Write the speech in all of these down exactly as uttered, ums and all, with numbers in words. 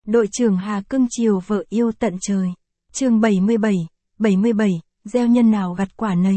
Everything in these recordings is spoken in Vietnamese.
Đội trưởng Hà cưng chiều vợ yêu tận trời. Chương bảy mươi bảy, bảy mươi bảy, gieo nhân nào gặt quả nấy.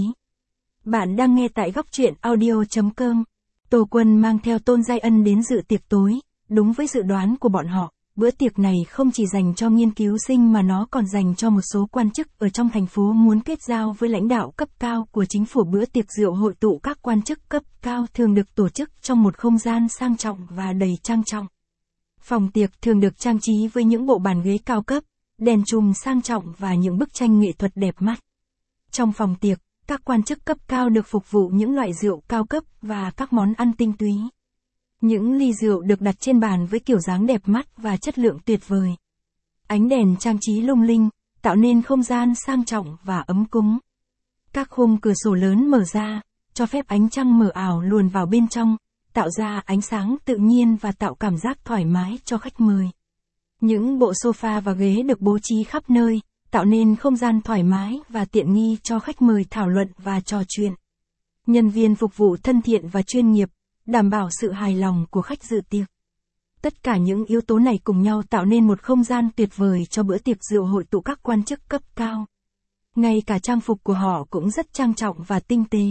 Bạn đang nghe tại góc truyện audio chấm com. Tô Quân mang theo Tôn Giai Ân đến dự tiệc tối, đúng với dự đoán của bọn họ, bữa tiệc này không chỉ dành cho nghiên cứu sinh mà nó còn dành cho một số quan chức ở trong thành phố muốn kết giao với lãnh đạo cấp cao của chính phủ. Bữa tiệc rượu hội tụ các quan chức cấp cao thường được tổ chức trong một không gian sang trọng và đầy trang trọng. Phòng tiệc thường được trang trí với những bộ bàn ghế cao cấp, đèn chùm sang trọng và những bức tranh nghệ thuật đẹp mắt. Trong phòng tiệc, các quan chức cấp cao được phục vụ những loại rượu cao cấp và các món ăn tinh túy. Những ly rượu được đặt trên bàn với kiểu dáng đẹp mắt và chất lượng tuyệt vời. Ánh đèn trang trí lung linh, tạo nên không gian sang trọng và ấm cúng. Các khung cửa sổ lớn mở ra, cho phép ánh trăng mờ ảo luồn vào bên trong, tạo ra ánh sáng tự nhiên và tạo cảm giác thoải mái cho khách mời. Những bộ sofa và ghế được bố trí khắp nơi, tạo nên không gian thoải mái và tiện nghi cho khách mời thảo luận và trò chuyện. Nhân viên phục vụ thân thiện và chuyên nghiệp, đảm bảo sự hài lòng của khách dự tiệc. Tất cả những yếu tố này cùng nhau tạo nên một không gian tuyệt vời cho bữa tiệc rượu hội tụ các quan chức cấp cao. Ngay cả trang phục của họ cũng rất trang trọng và tinh tế.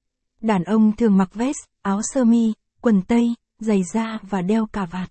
Đàn ông thường mặc vest, áo sơ mi, quần tây, giày da và đeo cà vạt.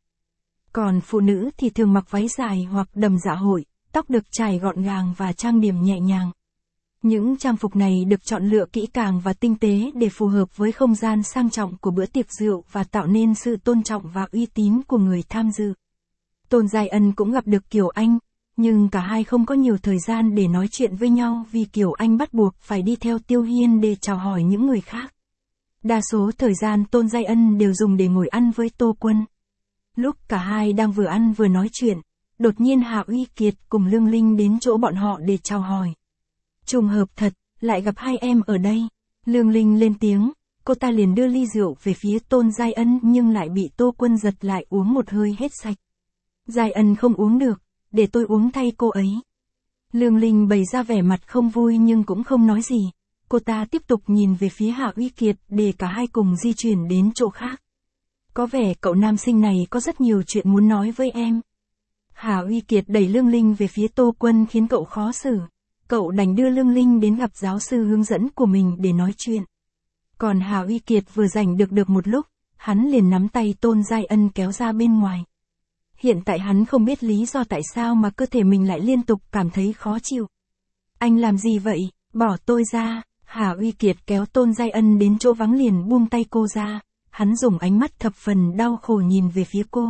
Còn phụ nữ thì thường mặc váy dài hoặc đầm dạ hội, tóc được chải gọn gàng và trang điểm nhẹ nhàng. Những trang phục này được chọn lựa kỹ càng và tinh tế để phù hợp với không gian sang trọng của bữa tiệc rượu và tạo nên sự tôn trọng và uy tín của người tham dự. Tôn Giai Ân cũng gặp được Kiều Anh, nhưng cả hai không có nhiều thời gian để nói chuyện với nhau vì Kiều Anh bắt buộc phải đi theo Tiêu Hiên để chào hỏi những người khác. Đa số thời gian Tôn Giai Ân đều dùng để ngồi ăn với Tô Quân. Lúc cả hai đang vừa ăn vừa nói chuyện, đột nhiên Hạ Uy Kiệt cùng Lương Linh đến chỗ bọn họ để chào hỏi. Trùng hợp thật, lại gặp hai em ở đây. Lương Linh lên tiếng, cô ta liền đưa ly rượu về phía Tôn Giai Ân nhưng lại bị Tô Quân giật lại uống một hơi hết sạch. Giai Ân không uống được, để tôi uống thay cô ấy. Lương Linh bày ra vẻ mặt không vui nhưng cũng không nói gì. Cô ta tiếp tục nhìn về phía Hạ Uy Kiệt để cả hai cùng di chuyển đến chỗ khác. Có vẻ cậu nam sinh này có rất nhiều chuyện muốn nói với em. Hạ Uy Kiệt đẩy Lương Linh về phía Tô Quân khiến cậu khó xử. Cậu đành đưa Lương Linh đến gặp giáo sư hướng dẫn của mình để nói chuyện. Còn Hạ Uy Kiệt vừa rảnh được được một lúc, hắn liền nắm tay Tôn Giai Ân kéo ra bên ngoài. Hiện tại hắn không biết lý do tại sao mà cơ thể mình lại liên tục cảm thấy khó chịu. Anh làm gì vậy? Bỏ tôi ra. Hạ Uy Kiệt kéo Tôn Giai Ân đến chỗ vắng liền buông tay cô ra. Hắn dùng ánh mắt thập phần đau khổ nhìn về phía cô.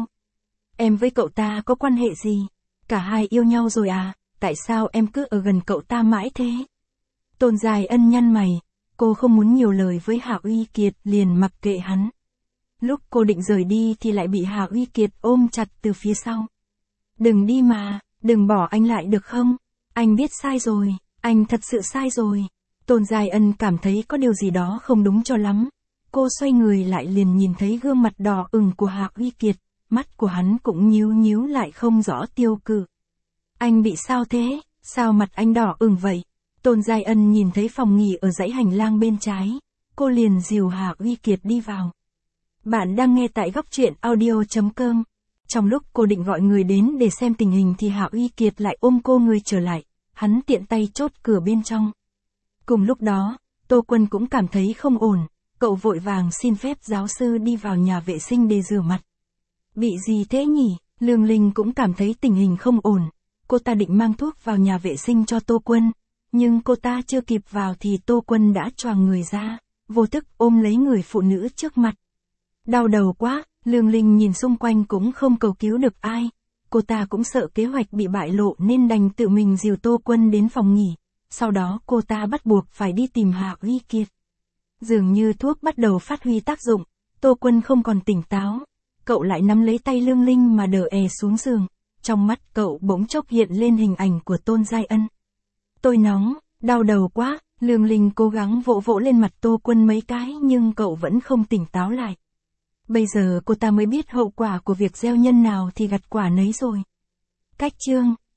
Em với cậu ta có quan hệ gì? Cả hai yêu nhau rồi à? Tại sao em cứ ở gần cậu ta mãi thế? Tôn Giai Ân nhăn mày, cô không muốn nhiều lời với Hạ Uy Kiệt liền mặc kệ hắn. Lúc cô định rời đi thì lại bị Hạ Uy Kiệt ôm chặt từ phía sau. Đừng đi mà, đừng bỏ anh lại được không? Anh biết sai rồi, anh thật sự sai rồi. Tôn Giai Ân cảm thấy có điều gì đó không đúng cho lắm. Cô xoay người lại liền nhìn thấy gương mặt đỏ ửng của Hạ Uy Kiệt, mắt của hắn cũng nhíu nhíu lại không rõ tiêu cự. Anh bị sao thế? Sao mặt anh đỏ ửng vậy? Tôn Giai Ân nhìn thấy phòng nghỉ ở dãy hành lang bên trái. Cô liền dìu Hạ Uy Kiệt đi vào. Bạn đang nghe tại góc truyện audio chấm com. Trong lúc cô định gọi người đến để xem tình hình thì Hạ Uy Kiệt lại ôm cô người trở lại. Hắn tiện tay chốt cửa bên trong. Cùng lúc đó, Tô Quân cũng cảm thấy không ổn. Cậu vội vàng xin phép giáo sư đi vào nhà vệ sinh để rửa mặt. Bị gì thế nhỉ? Lương Linh cũng cảm thấy tình hình không ổn. Cô ta định mang thuốc vào nhà vệ sinh cho Tô Quân. Nhưng cô ta chưa kịp vào thì Tô Quân đã choàng người ra, vô thức ôm lấy người phụ nữ trước mặt. Đau đầu quá, Lương Linh nhìn xung quanh cũng không cầu cứu được ai. Cô ta cũng sợ kế hoạch bị bại lộ nên đành tự mình dìu Tô Quân đến phòng nghỉ. Sau đó cô ta bắt buộc phải đi tìm Hạ Uy Kiệt. Dường như thuốc bắt đầu phát huy tác dụng, Tô Quân không còn tỉnh táo. Cậu lại nắm lấy tay Lương Linh mà đỡ è xuống giường. Trong mắt cậu bỗng chốc hiện lên hình ảnh của Tôn Giai Ân. Tôi nóng, đau đầu quá, Lương Linh cố gắng vỗ vỗ lên mặt Tô Quân mấy cái nhưng cậu vẫn không tỉnh táo lại. Bây giờ cô ta mới biết hậu quả của việc gieo nhân nào thì gặt quả nấy rồi. Cách chương